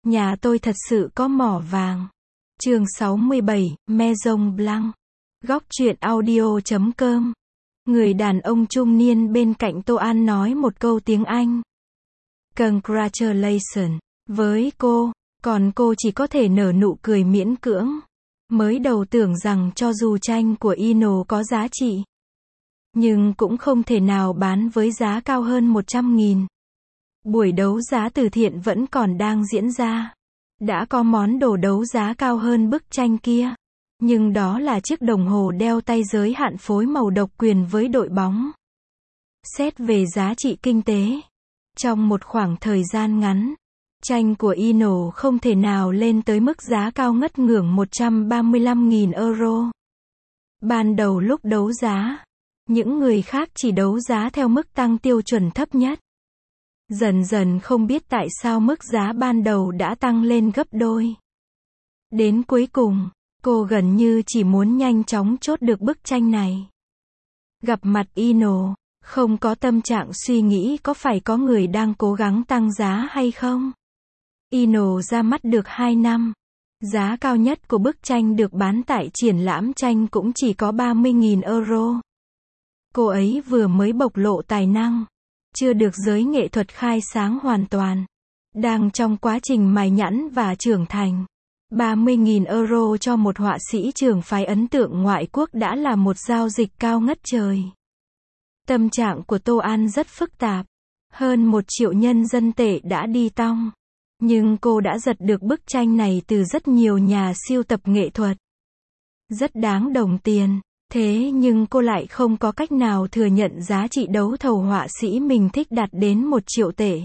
Nhà tôi thật sự có mỏ vàng. Chương 67, Maison Blanc. Góc truyện audio.com. Người đàn ông trung niên bên cạnh Tô An nói một câu tiếng Anh. Congratulations. Với cô, còn cô chỉ có thể nở nụ cười miễn cưỡng. Mới đầu tưởng rằng cho dù tranh của Ino có giá trị, nhưng cũng không thể nào bán với giá cao hơn 100.000. Buổi đấu giá từ thiện vẫn còn đang diễn ra. Đã có món đồ đấu giá cao hơn bức tranh kia. Nhưng đó là chiếc đồng hồ đeo tay giới hạn phối màu độc quyền với đội bóng. Xét về giá trị kinh tế, trong một khoảng thời gian ngắn, tranh của Ino không thể nào lên tới mức giá cao ngất ngưỡng 135.000 euro. Ban đầu lúc đấu giá, những người khác chỉ đấu giá theo mức tăng tiêu chuẩn thấp nhất. Dần dần không biết tại sao mức giá ban đầu đã tăng lên gấp đôi. Đến cuối cùng, cô gần như chỉ muốn nhanh chóng chốt được bức tranh này. Gặp mặt Ino, không có tâm trạng suy nghĩ có phải có người đang cố gắng tăng giá hay không. Ino ra mắt được 2 năm. Giá cao nhất của bức tranh được bán tại triển lãm tranh cũng chỉ có 30.000 euro. Cô ấy vừa mới bộc lộ tài năng, chưa được giới nghệ thuật khai sáng hoàn toàn, đang trong quá trình mài nhẵn và trưởng thành. 30.000 euro cho một họa sĩ trường phái ấn tượng ngoại quốc đã là một giao dịch cao ngất trời. Tâm trạng của Tô An rất phức tạp. Hơn 1 triệu nhân dân tệ đã đi tong. Nhưng cô đã giật được bức tranh này từ rất nhiều nhà sưu tập nghệ thuật. Rất đáng đồng tiền. Thế nhưng cô lại không có cách nào thừa nhận giá trị đấu thầu họa sĩ mình thích đạt đến 1 triệu tệ.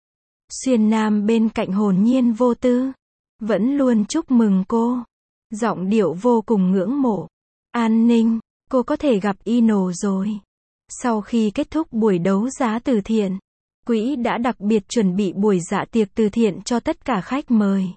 Xuyên Nam bên cạnh hồn nhiên vô tư, vẫn luôn chúc mừng cô. Giọng điệu vô cùng ngưỡng mộ. An Ninh, cô có thể gặp Ino rồi. Sau khi kết thúc buổi đấu giá từ thiện, quỹ đã đặc biệt chuẩn bị buổi dạ tiệc từ thiện cho tất cả khách mời.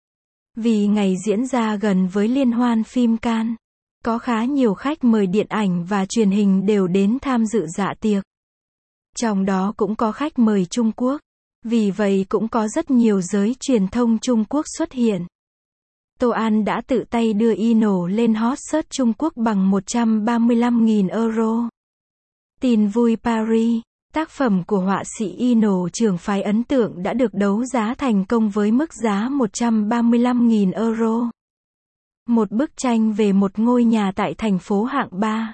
Vì ngày diễn ra gần với liên hoan phim Cannes, có khá nhiều khách mời điện ảnh và truyền hình đều đến tham dự dạ tiệc. Trong đó cũng có khách mời Trung Quốc. Vì vậy cũng có rất nhiều giới truyền thông Trung Quốc xuất hiện. Tô An đã tự tay đưa Ino lên hot search Trung Quốc bằng 135.000 euro. Tin vui Paris, tác phẩm của họa sĩ Ino trường phái ấn tượng đã được đấu giá thành công với mức giá 135.000 euro. Một bức tranh về một ngôi nhà tại thành phố hạng 3.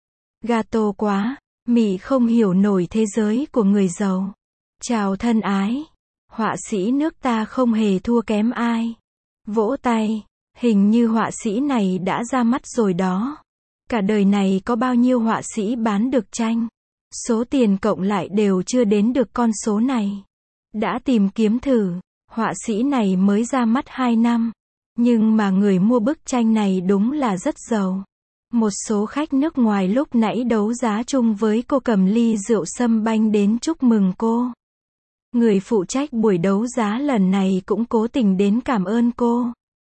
Gato quá, Mỹ không hiểu nổi thế giới của người giàu. Chào thân ái, họa sĩ nước ta không hề thua kém ai. Vỗ tay, hình như họa sĩ này đã ra mắt rồi đó. Cả đời này có bao nhiêu họa sĩ bán được tranh, số tiền cộng lại đều chưa đến được con số này. Đã tìm kiếm thử, họa sĩ này mới ra mắt 2 năm. Nhưng mà người mua bức tranh này đúng là rất giàu. Một số khách nước ngoài lúc nãy đấu giá chung với cô cầm ly rượu sâm banh đến chúc mừng cô. Người phụ trách buổi đấu giá lần này cũng cố tình đến cảm ơn cô.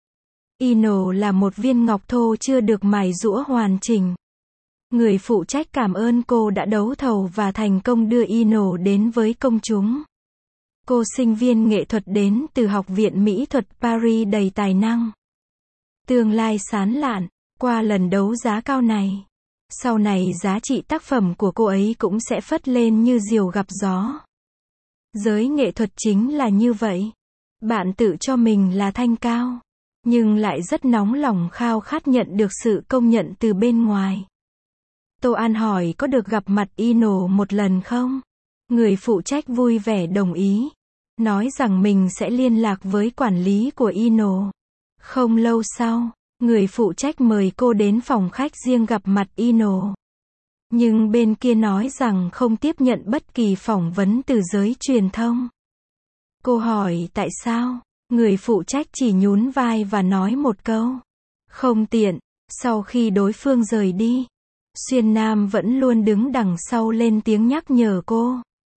Ino là một viên ngọc thô chưa được mài giũa hoàn chỉnh. Người phụ trách cảm ơn cô đã đấu thầu và thành công đưa Ino đến với công chúng. Cô sinh viên nghệ thuật đến từ Học viện Mỹ thuật Paris đầy tài năng. Tương lai sáng lạn, qua lần đấu giá cao này. Sau này giá trị tác phẩm của cô ấy cũng sẽ phất lên như diều gặp gió. Giới nghệ thuật chính là như vậy. Bạn tự cho mình là thanh cao, nhưng lại rất nóng lòng khao khát nhận được sự công nhận từ bên ngoài. Tô An hỏi có được gặp mặt Ino một lần không? Người phụ trách vui vẻ đồng ý. Nói rằng mình sẽ liên lạc với quản lý của Ino. Không lâu sau, người phụ trách mời cô đến phòng khách riêng gặp mặt Ino. Nhưng bên kia nói rằng không tiếp nhận bất kỳ phỏng vấn từ giới truyền thông. Cô hỏi tại sao? Người phụ trách chỉ nhún vai và nói một câu. Không tiện. Sau khi đối phương rời đi, Xuyên Nam vẫn luôn đứng đằng sau lên tiếng nhắc nhở cô.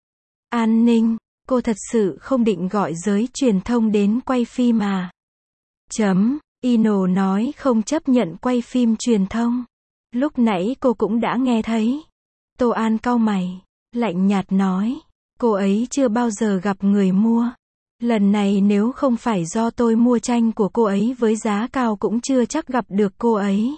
An Ninh, cô thật sự không định gọi giới truyền thông đến quay phim à? Ino nói không chấp nhận quay phim truyền thông. Lúc nãy cô cũng đã nghe thấy. Tô An cau mày, lạnh nhạt nói. Cô ấy chưa bao giờ gặp người mua. Lần này nếu không phải do tôi mua tranh của cô ấy với giá cao cũng chưa chắc gặp được cô ấy.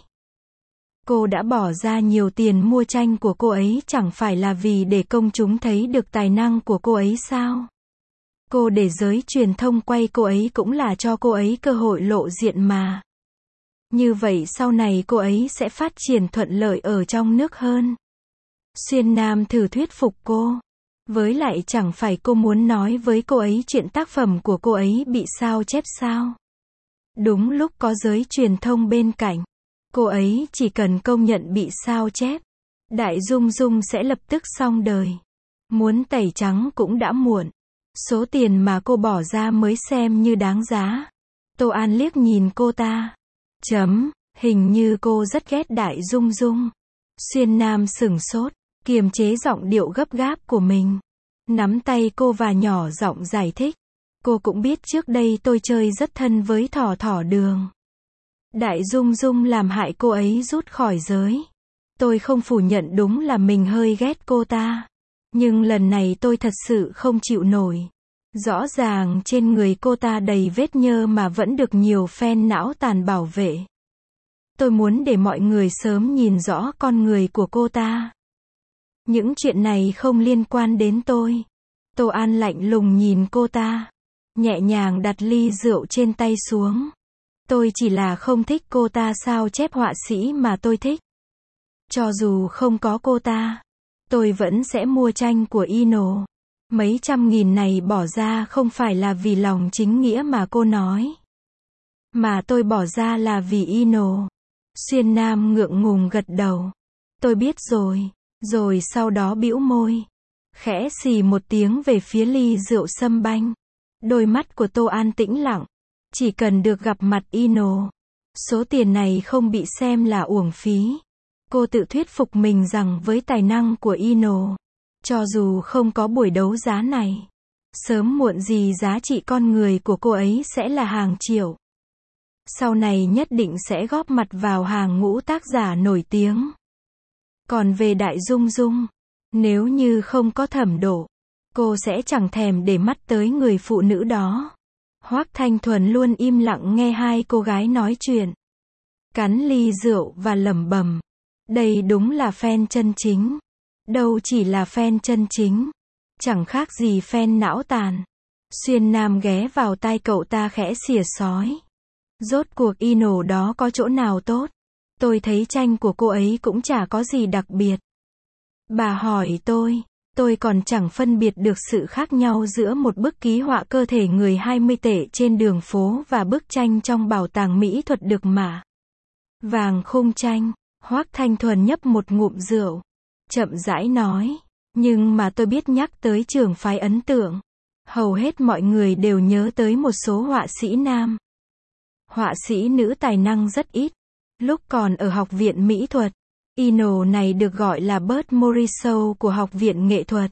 Cô đã bỏ ra nhiều tiền mua tranh của cô ấy chẳng phải là vì để công chúng thấy được tài năng của cô ấy sao? Cô để giới truyền thông quay cô ấy cũng là cho cô ấy cơ hội lộ diện mà. Như vậy sau này cô ấy sẽ phát triển thuận lợi ở trong nước hơn. Xuyên Nam thử thuyết phục cô. Với lại chẳng phải cô muốn nói với cô ấy chuyện tác phẩm của cô ấy bị sao chép sao? Đúng lúc có giới truyền thông bên cạnh, cô ấy chỉ cần công nhận bị sao chép, Đại Dung Dung sẽ lập tức xong đời. Muốn tẩy trắng cũng đã muộn. Số tiền mà cô bỏ ra mới xem như đáng giá. Tô An liếc nhìn cô ta. Hình như cô rất ghét Đại Dung Dung. Xuyên Nam sửng sốt, kiềm chế giọng điệu gấp gáp của mình. Nắm tay cô và nhỏ giọng giải thích. Cô cũng biết trước đây tôi chơi rất thân với Thỏ Thỏ Đường. Đại Dung Dung làm hại cô ấy rút khỏi giới. Tôi không phủ nhận đúng là mình hơi ghét cô ta. Nhưng lần này tôi thật sự không chịu nổi. Rõ ràng trên người cô ta đầy vết nhơ mà vẫn được nhiều fan não tàn bảo vệ. Tôi muốn để mọi người sớm nhìn rõ con người của cô ta. Những chuyện này không liên quan đến tôi. Tô An lạnh lùng nhìn cô ta. Nhẹ nhàng đặt ly rượu trên tay xuống. Tôi chỉ là không thích cô ta sao chép họa sĩ mà tôi thích. Cho dù không có cô ta, tôi vẫn sẽ mua tranh của Ino. Mấy trăm nghìn này bỏ ra không phải là vì lòng chính nghĩa mà cô nói. Mà tôi bỏ ra là vì Ino. Xuyên Nam ngượng ngùng gật đầu. Tôi biết rồi. Rồi sau đó bĩu môi. Khẽ xì một tiếng về phía ly rượu sâm banh. Đôi mắt của Tô An tĩnh lặng. Chỉ cần được gặp mặt Ino, số tiền này không bị xem là uổng phí. Cô tự thuyết phục mình rằng với tài năng của Ino, cho dù không có buổi đấu giá này, sớm muộn gì giá trị con người của cô ấy sẽ là hàng triệu. Sau này nhất định sẽ góp mặt vào hàng ngũ tác giả nổi tiếng. Còn về Đại Dung Dung, nếu như không có Thẩm Độ, cô sẽ chẳng thèm để mắt tới người phụ nữ đó. Hoắc Thanh Thuần luôn im lặng nghe hai cô gái nói chuyện. Cắn ly rượu và lẩm bẩm. Đây đúng là fan chân chính. Đâu chỉ là fan chân chính. Chẳng khác gì fan não tàn. Xuyên Nam ghé vào tai cậu ta khẽ xỉa xói. Rốt cuộc Ino đó có chỗ nào tốt? Tôi thấy tranh của cô ấy cũng chả có gì đặc biệt. Bà hỏi tôi còn chẳng phân biệt được sự khác nhau giữa một bức ký họa cơ thể người 20 tệ trên đường phố và bức tranh trong bảo tàng mỹ thuật được mà. Vàng khung tranh, Hoắc Thanh Thuần nhấp một ngụm rượu, chậm rãi nói, nhưng mà tôi biết nhắc tới trường phái ấn tượng, hầu hết mọi người đều nhớ tới một số họa sĩ nam. Họa sĩ nữ tài năng rất ít. Lúc còn ở học viện mỹ thuật, Ino này được gọi là Bert Morisot của học viện nghệ thuật.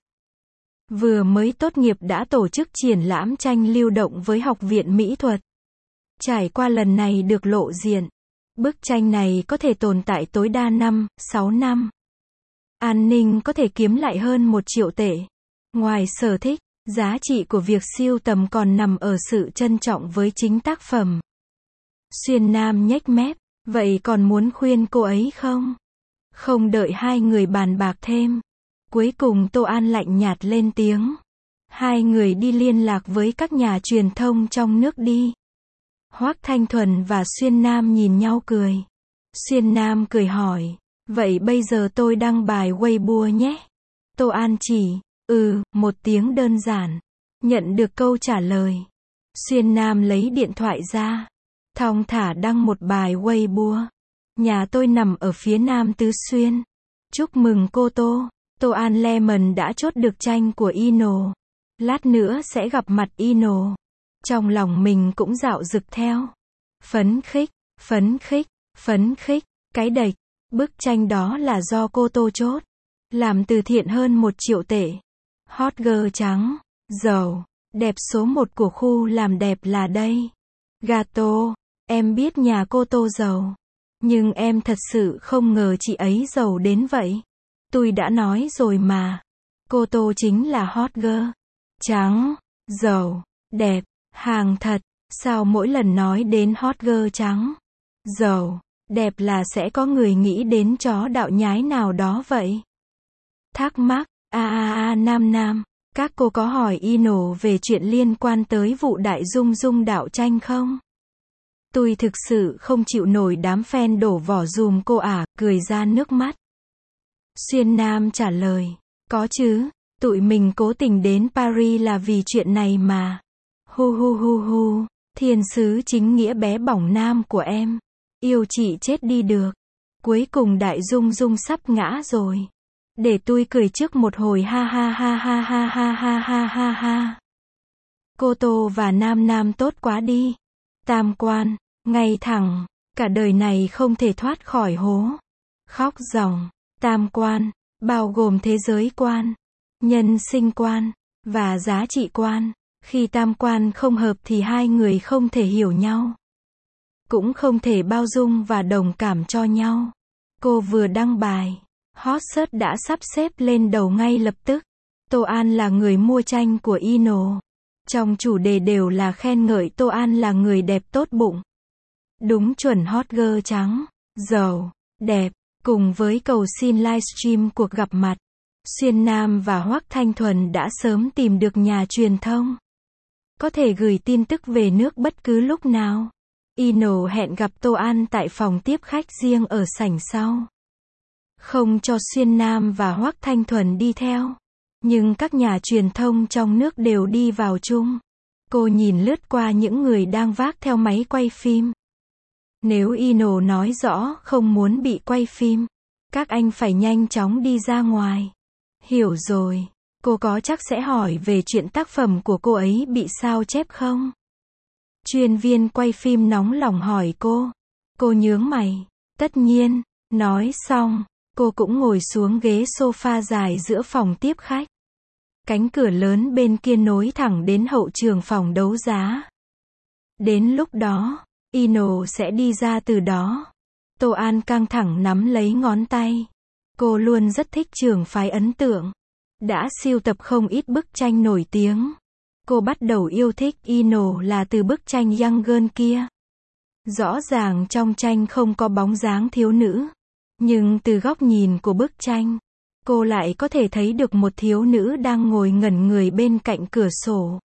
Vừa mới tốt nghiệp đã tổ chức triển lãm tranh lưu động với học viện mỹ thuật. Trải qua lần này được lộ diện, bức tranh này có thể tồn tại tối đa 6 năm. An ninh có thể kiếm lại hơn 1 triệu tệ. Ngoài sở thích, giá trị của việc sưu tầm còn nằm ở sự trân trọng với chính tác phẩm. Xuyên Nam nhếch mép, vậy còn muốn khuyên cô ấy không? Không đợi hai người bàn bạc thêm. Cuối cùng Tô An lạnh nhạt lên tiếng. Hai người đi liên lạc với các nhà truyền thông trong nước đi. Hoắc Thanh Thuần và Xuyên Nam nhìn nhau cười. Xuyên Nam cười hỏi. Vậy bây giờ tôi đăng bài Weibo nhé. Tô An chỉ. Một tiếng đơn giản. Nhận được câu trả lời. Xuyên Nam lấy điện thoại ra. Thong thả đăng một bài Weibo. Nhà tôi nằm ở phía nam Tứ Xuyên. Chúc mừng cô Tô. Tô An Lemon đã chốt được tranh của Ino. Lát nữa sẽ gặp mặt Ino. Trong lòng mình cũng dạo dực theo. Phấn khích, phấn khích, phấn khích. Cái đệch. Bức tranh đó là do cô Tô chốt. Làm từ thiện hơn 1 triệu tệ. Hot girl trắng, giàu, đẹp số 1 của khu làm đẹp là đây. Gato, em biết nhà cô Tô giàu. Nhưng em thật sự không ngờ chị ấy giàu đến vậy. Tôi đã nói rồi mà. Cô Tô chính là hot girl. Trắng, giàu, đẹp, hàng thật, sao mỗi lần nói đến hot girl trắng, giàu, đẹp là sẽ có người nghĩ đến chó đạo nhái nào đó vậy? Thắc mắc, nam, các cô có hỏi Ino về chuyện liên quan tới vụ Đại Dung Dung đạo tranh không? Tôi thực sự không chịu nổi đám fan đổ vỏ dùm cô cười ra nước mắt. Xuyên Nam trả lời, có chứ, tụi mình cố tình đến Paris là vì chuyện này mà. Hu, thiên sứ chính nghĩa bé bỏng nam của em. Yêu chị chết đi được. Cuối cùng Đại Dung Dung sắp ngã rồi. Để tôi cười trước một hồi ha. Cô Tô và Nam tốt quá đi. Tam quan, ngay thẳng, cả đời này không thể thoát khỏi hố. Khóc ròng, tam quan, bao gồm thế giới quan, nhân sinh quan, và giá trị quan. Khi tam quan không hợp thì hai người không thể hiểu nhau. Cũng không thể bao dung và đồng cảm cho nhau. Cô vừa đăng bài, hot search đã sắp xếp lên đầu ngay lập tức. Tô An là người mua tranh của Ino. Trong chủ đề đều là khen ngợi Tô An là người đẹp tốt bụng. Đúng chuẩn hot girl trắng, giàu, đẹp, cùng với cầu xin livestream cuộc gặp mặt. Xuyên Nam và Hoắc Thanh Thuần đã sớm tìm được nhà truyền thông. Có thể gửi tin tức về nước bất cứ lúc nào. Ino hẹn gặp Tô An tại phòng tiếp khách riêng ở sảnh sau. Không cho Xuyên Nam và Hoắc Thanh Thuần đi theo. Nhưng các nhà truyền thông trong nước đều đi vào chung. Cô nhìn lướt qua những người đang vác theo máy quay phim. Nếu Ino nói rõ không muốn bị quay phim, các anh phải nhanh chóng đi ra ngoài. Hiểu rồi, cô có chắc sẽ hỏi về chuyện tác phẩm của cô ấy bị sao chép không? Chuyên viên quay phim nóng lòng hỏi cô. Cô nhướng mày. Tất nhiên, nói xong, cô cũng ngồi xuống ghế sofa dài giữa phòng tiếp khách. Cánh cửa lớn bên kia nối thẳng đến hậu trường phòng đấu giá. Đến lúc đó, Ino sẽ đi ra từ đó. Tô An căng thẳng nắm lấy ngón tay. Cô luôn rất thích trường phái ấn tượng. Đã sưu tập không ít bức tranh nổi tiếng. Cô bắt đầu yêu thích Ino là từ bức tranh Young Girl kia. Rõ ràng trong tranh không có bóng dáng thiếu nữ. Nhưng từ góc nhìn của bức tranh, cô lại có thể thấy được một thiếu nữ đang ngồi ngẩn người bên cạnh cửa sổ.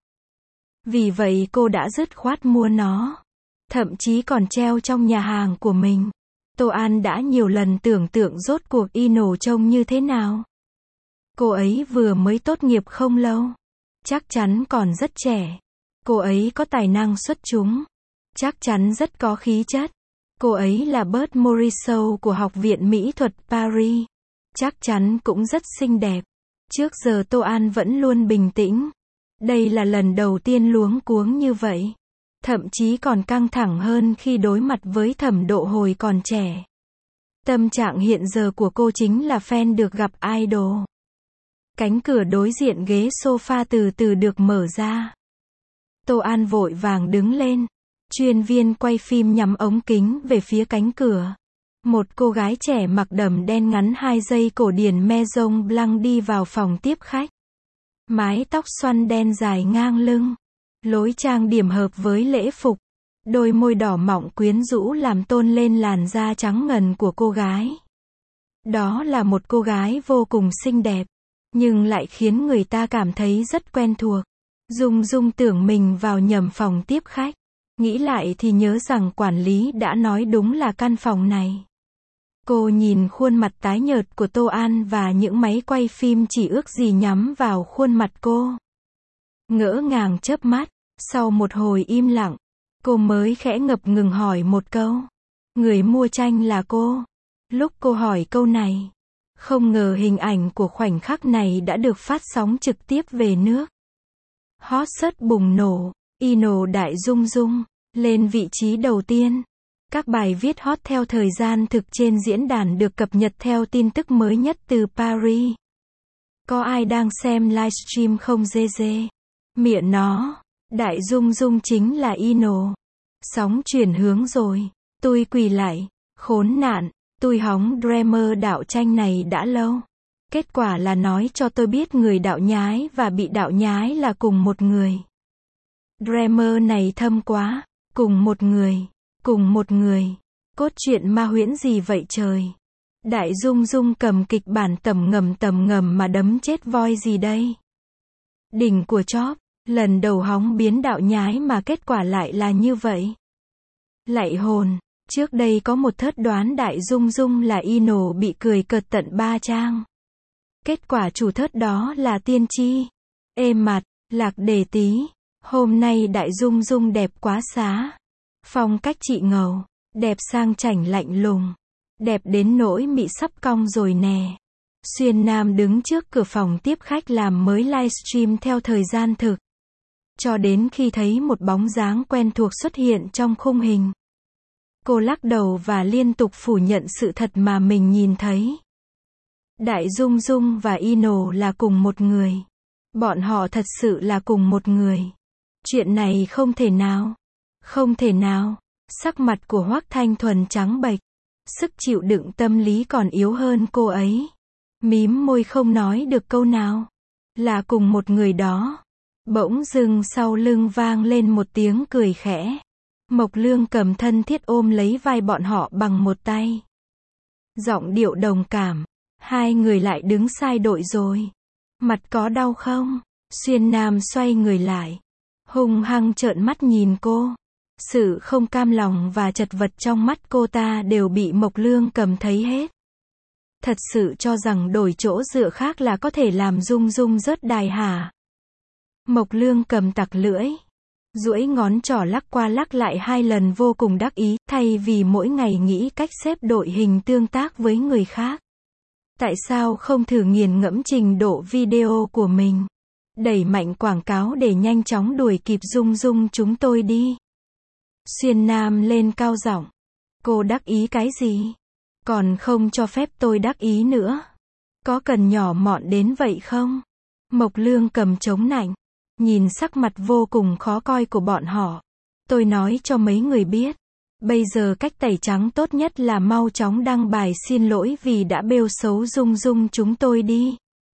Vì vậy cô đã dứt khoát mua nó. Thậm chí còn treo trong nhà hàng của mình. Tô An đã nhiều lần tưởng tượng rốt cuộc Ino trông như thế nào. Cô ấy vừa mới tốt nghiệp không lâu. Chắc chắn còn rất trẻ. Cô ấy có tài năng xuất chúng. Chắc chắn rất có khí chất. Cô ấy là Bert Morisot của Học viện Mỹ thuật Paris. Chắc chắn cũng rất xinh đẹp. Trước giờ Tô An vẫn luôn bình tĩnh. Đây là lần đầu tiên luống cuống như vậy. Thậm chí còn căng thẳng hơn khi đối mặt với Thẩm Độ hồi còn trẻ. Tâm trạng hiện giờ của cô chính là fan được gặp idol. Cánh cửa đối diện ghế sofa từ từ được mở ra. Tô An vội vàng đứng lên. Chuyên viên quay phim nhắm ống kính về phía cánh cửa. Một cô gái trẻ mặc đầm đen ngắn 2 giây cổ điển Maison Blanc đi vào phòng tiếp khách. Mái tóc xoăn đen dài ngang lưng. Lối trang điểm hợp với lễ phục. Đôi môi đỏ mọng quyến rũ làm tôn lên làn da trắng ngần của cô gái. Đó là một cô gái vô cùng xinh đẹp. Nhưng lại khiến người ta cảm thấy rất quen thuộc. Dung Dung tưởng mình vào nhầm phòng tiếp khách. Nghĩ lại thì nhớ rằng quản lý đã nói đúng là căn phòng này. Cô nhìn khuôn mặt tái nhợt của Tô An và những máy quay phim chỉ ước gì nhắm vào khuôn mặt cô. Ngỡ ngàng chớp mắt, sau một hồi im lặng, cô mới khẽ ngập ngừng hỏi một câu. Người mua tranh là cô. Lúc cô hỏi câu này, không ngờ hình ảnh của khoảnh khắc này đã được phát sóng trực tiếp về nước. Hot search bùng nổ, Ino Đại Dung Dung, lên vị trí đầu tiên. Các bài viết hot theo thời gian thực trên diễn đàn được cập nhật theo tin tức mới nhất từ Paris. Có ai đang xem livestream không dê? Mẹ nó, Đại Dung Dung chính là Ino. Sóng chuyển hướng rồi. Tôi quỳ lại, khốn nạn, tôi hóng dreamer đạo tranh này đã lâu. Kết quả là nói cho tôi biết người đạo nhái và bị đạo nhái là cùng một người. Dreamer này thâm quá. Cùng một người. Cốt truyện ma huyễn gì vậy trời? Đại Dung Dung cầm kịch bản tầm ngầm mà đấm chết voi gì đây? Đỉnh của chóp, lần đầu hóng biến đạo nhái mà kết quả lại là như vậy. Lạy hồn, trước đây có một thớt đoán Đại Dung Dung là Ino bị cười cợt tận 3 trang. Kết quả chủ thớt đó là Tiên Tri. Êm mặt, Lạc Đề Tí. Hôm nay Đại Dung Dung đẹp quá xá. Phong cách chị ngầu, đẹp sang chảnh lạnh lùng. Đẹp đến nỗi mị sắp cong rồi nè. Xuyên Nam đứng trước cửa phòng tiếp khách làm mới livestream theo thời gian thực. Cho đến khi thấy một bóng dáng quen thuộc xuất hiện trong khung hình. Cô lắc đầu và liên tục phủ nhận sự thật mà mình nhìn thấy. Đại Dung Dung và Ino là cùng một người. Bọn họ thật sự là cùng một người. Chuyện này không thể nào. Không thể nào. Sắc mặt của Hoắc Thanh Thuần trắng bệch. Sức chịu đựng tâm lý còn yếu hơn cô ấy. Mím môi không nói được câu nào. Là cùng một người đó. Bỗng dưng sau lưng vang lên một tiếng cười khẽ. Mộc Lương cầm thân thiết ôm lấy vai bọn họ bằng một tay. Giọng điệu đồng cảm. Hai người lại đứng sai đội rồi. Mặt có đau không? Xuyên Nam xoay người lại. Hung hăng trợn mắt nhìn cô. Sự không cam lòng và chật vật trong mắt cô ta đều bị Mộc Lương cầm thấy hết. Thật sự cho rằng đổi chỗ dựa khác là có thể làm Dung Dung rớt đài hả? Mộc Lương cầm tặc lưỡi. Duỗi ngón trỏ lắc qua lắc lại 2 lần vô cùng đắc ý, thay vì mỗi ngày nghĩ cách xếp đội hình tương tác với người khác. Tại sao không thử nghiền ngẫm trình độ video của mình? Đẩy mạnh quảng cáo để nhanh chóng đuổi kịp Dung Dung chúng tôi đi. Xuyên Nam lên cao giọng. Cô đắc ý cái gì? Còn không cho phép tôi đắc ý nữa. Có cần nhỏ mọn đến vậy không? Mộc Lương cầm chống nạnh. Nhìn sắc mặt vô cùng khó coi của bọn họ. Tôi nói cho mấy người biết. Bây giờ cách tẩy trắng tốt nhất là mau chóng đăng bài xin lỗi vì đã bêu xấu Dung Dung chúng tôi đi.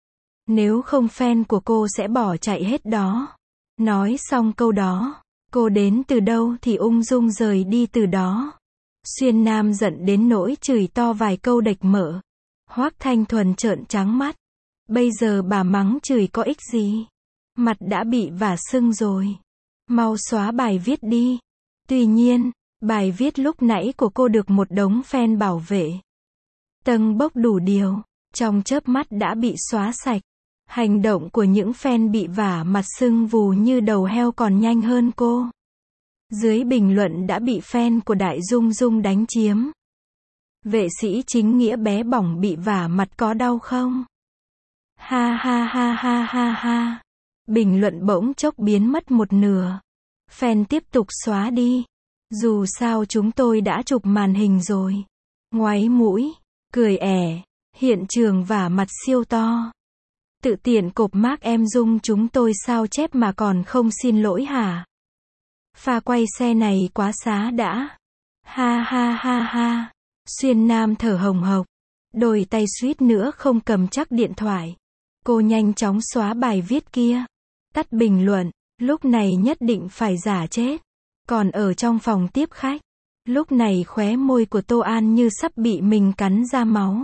Nếu không fan của cô sẽ bỏ chạy hết đó. Nói xong câu đó. Cô đến từ đâu thì ung dung rời đi từ đó. Xuyên Nam giận đến nỗi chửi to vài câu đệch mở. Hoắc Thanh Thuần trợn trắng mắt. Bây giờ bà mắng chửi có ích gì? Mặt đã bị vả sưng rồi. Mau xóa bài viết đi. Tuy nhiên, bài viết lúc nãy của cô được một đống fan bảo vệ. Tâng bốc đủ điều. Trong chớp mắt đã bị xóa sạch. Hành động của những fan bị vả mặt sưng vù như đầu heo còn nhanh hơn cô. Dưới bình luận đã bị fan của Đại Dung Dung đánh chiếm. Vệ sĩ chính nghĩa bé bỏng bị vả mặt có đau không? Ha ha ha ha ha ha. Bình luận bỗng chốc biến mất một nửa. Fan tiếp tục xóa đi. Dù sao chúng tôi đã chụp màn hình rồi. Ngoáy mũi, cười ẻ, hiện trường vả mặt siêu to. Tự tiện cộp mác em Dung chúng tôi sao chép mà còn không xin lỗi hả? Pha quay xe này quá xá đã. Ha ha ha ha. Xuyên Nam thở hồng hộc. Đôi tay suýt nữa không cầm chắc điện thoại. Cô nhanh chóng xóa bài viết kia. Tắt bình luận. Lúc này nhất định phải giả chết. Còn ở trong phòng tiếp khách. Lúc này khóe môi của Tô An như sắp bị mình cắn ra máu.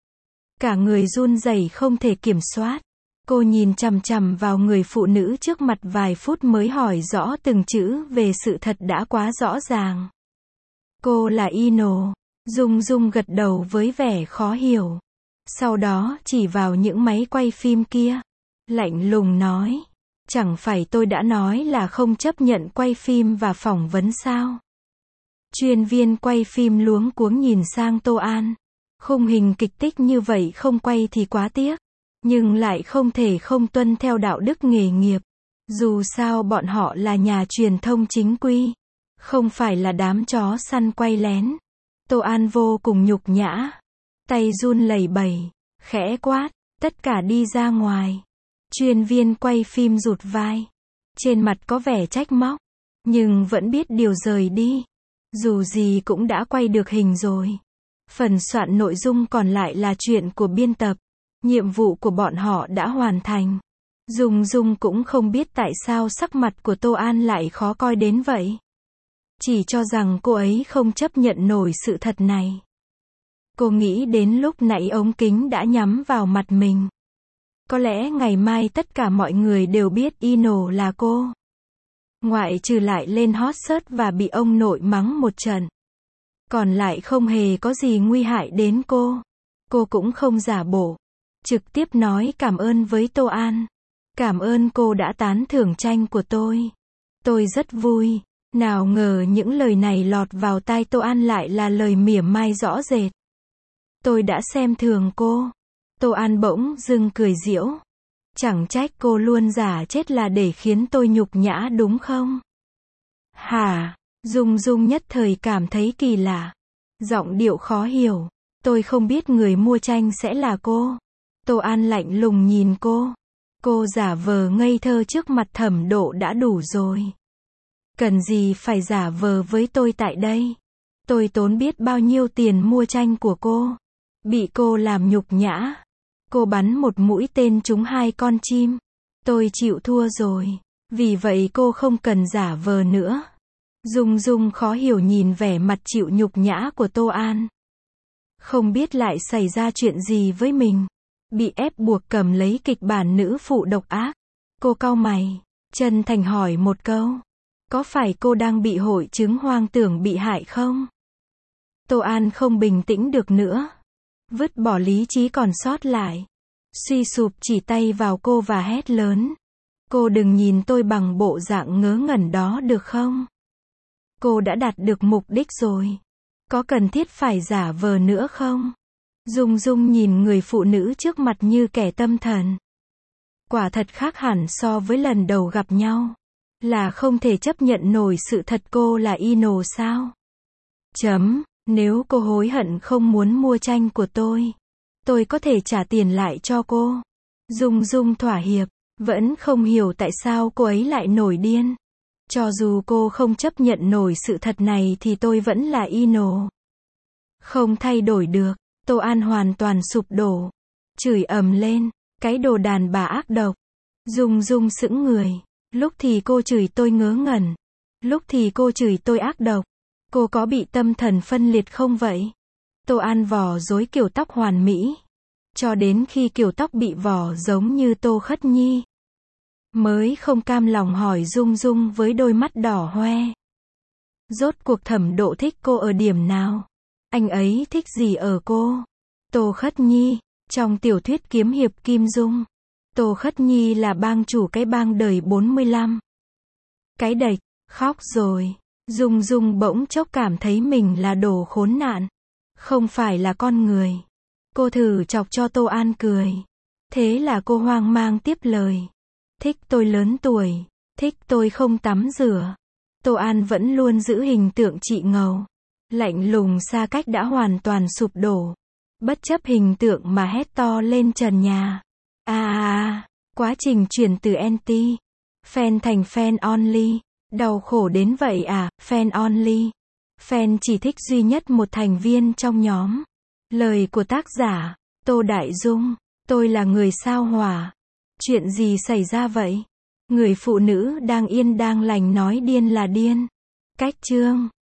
Cả người run rẩy không thể kiểm soát. Cô nhìn chằm chằm vào người phụ nữ trước mặt vài phút mới hỏi rõ từng chữ về sự thật đã quá rõ ràng. Cô là Ino. Dung Dung gật đầu với vẻ khó hiểu. Sau đó chỉ vào những máy quay phim kia. Lạnh lùng nói. Chẳng phải tôi đã nói là không chấp nhận quay phim và phỏng vấn sao? Chuyên viên quay phim luống cuống nhìn sang Tô An. Khung hình kịch tích như vậy không quay thì quá tiếc. Nhưng lại không thể không tuân theo đạo đức nghề nghiệp. Dù sao bọn họ là nhà truyền thông chính quy. Không phải là đám chó săn quay lén. Tô An vô cùng nhục nhã. Tay run lẩy bẩy. Khẽ quát. Tất cả đi ra ngoài. Chuyên viên quay phim rụt vai. Trên mặt có vẻ trách móc. Nhưng vẫn biết điều rời đi. Dù gì cũng đã quay được hình rồi. Phần soạn nội dung còn lại là chuyện của biên tập. Nhiệm vụ của bọn họ đã hoàn thành. Dung Dung cũng không biết tại sao sắc mặt của Tô An lại khó coi đến vậy. Chỉ cho rằng cô ấy không chấp nhận nổi sự thật này. Cô nghĩ đến lúc nãy ống kính đã nhắm vào mặt mình. Có lẽ ngày mai tất cả mọi người đều biết Ino là cô. Ngoại trừ lại lên hot search và bị ông nội mắng một trận. Còn lại không hề có gì nguy hại đến cô. Cô cũng không giả bộ. Trực tiếp nói cảm ơn với Tô An. Cảm ơn cô đã tán thưởng tranh của tôi. Tôi rất vui. Nào ngờ những lời này lọt vào tai Tô An lại là lời mỉa mai rõ rệt. Tôi đã xem thường cô. Tô An bỗng dưng cười giễu. Chẳng trách cô luôn giả chết là để khiến tôi nhục nhã đúng không? Hả? Dung Dung nhất thời cảm thấy kỳ lạ. Giọng điệu khó hiểu. Tôi không biết người mua tranh sẽ là cô. Tô An lạnh lùng nhìn cô. Cô giả vờ ngây thơ trước mặt Thẩm Độ đã đủ rồi. Cần gì phải giả vờ với tôi tại đây? Tôi tốn biết bao nhiêu tiền mua tranh của cô. Bị cô làm nhục nhã. Cô bắn một mũi tên trúng 2 con chim. Tôi chịu thua rồi. Vì vậy cô không cần giả vờ nữa. Dung Dung khó hiểu nhìn vẻ mặt chịu nhục nhã của Tô An. Không biết lại xảy ra chuyện gì với mình. Bị ép buộc cầm lấy kịch bản nữ phụ độc ác. Cô cau mày, chân thành hỏi một câu. Có phải cô đang bị hội chứng hoang tưởng bị hại không? Tô An không bình tĩnh được nữa. Vứt bỏ lý trí còn sót lại. Suy sụp chỉ tay vào cô và hét lớn. Cô đừng nhìn tôi bằng bộ dạng ngớ ngẩn đó được không? Cô đã đạt được mục đích rồi. Có cần thiết phải giả vờ nữa không? Dung Dung nhìn người phụ nữ trước mặt như kẻ tâm thần. Quả thật khác hẳn so với lần đầu gặp nhau. Là không thể chấp nhận nổi sự thật cô là Ino sao? Nếu cô hối hận không muốn mua tranh của tôi có thể trả tiền lại cho cô. Dung Dung thỏa hiệp, vẫn không hiểu tại sao cô ấy lại nổi điên. Cho dù cô không chấp nhận nổi sự thật này thì tôi vẫn là Ino. Không thay đổi được. Tô An hoàn toàn sụp đổ. Chửi ầm lên, cái đồ đàn bà ác độc. Dung Dung sững người. Lúc thì cô chửi tôi ngớ ngẩn. Lúc thì cô chửi tôi ác độc. Cô có bị tâm thần phân liệt không vậy? Tô An vò rối kiểu tóc hoàn mỹ. Cho đến khi kiểu tóc bị vò giống như Tô Khất Nhi. Mới không cam lòng hỏi Dung Dung với đôi mắt đỏ hoe. Rốt cuộc Thẩm Độ thích cô ở điểm nào? Anh ấy thích gì ở cô? Tô Khất Nhi, trong tiểu thuyết kiếm hiệp Kim Dung. Tô Khất Nhi là bang chủ cái bang đời 45. Cái đệch, khóc rồi. Dung Dung bỗng chốc cảm thấy mình là đồ khốn nạn. Không phải là con người. Cô thử chọc cho Tô An cười. Thế là cô hoang mang tiếp lời. Thích tôi lớn tuổi. Thích tôi không tắm rửa. Tô An vẫn luôn giữ hình tượng chị ngầu. Lạnh lùng xa cách đã hoàn toàn sụp đổ. Bất chấp hình tượng mà hét to lên trần nhà. Quá trình chuyển từ anti fan thành fan only. Đau khổ đến vậy à, fan only. Fan chỉ thích duy nhất một thành viên trong nhóm. Lời của tác giả, Tô Đại Dung. Tôi là người sao hỏa. Chuyện gì xảy ra vậy? Người phụ nữ đang yên đang lành nói điên là điên. Cách chương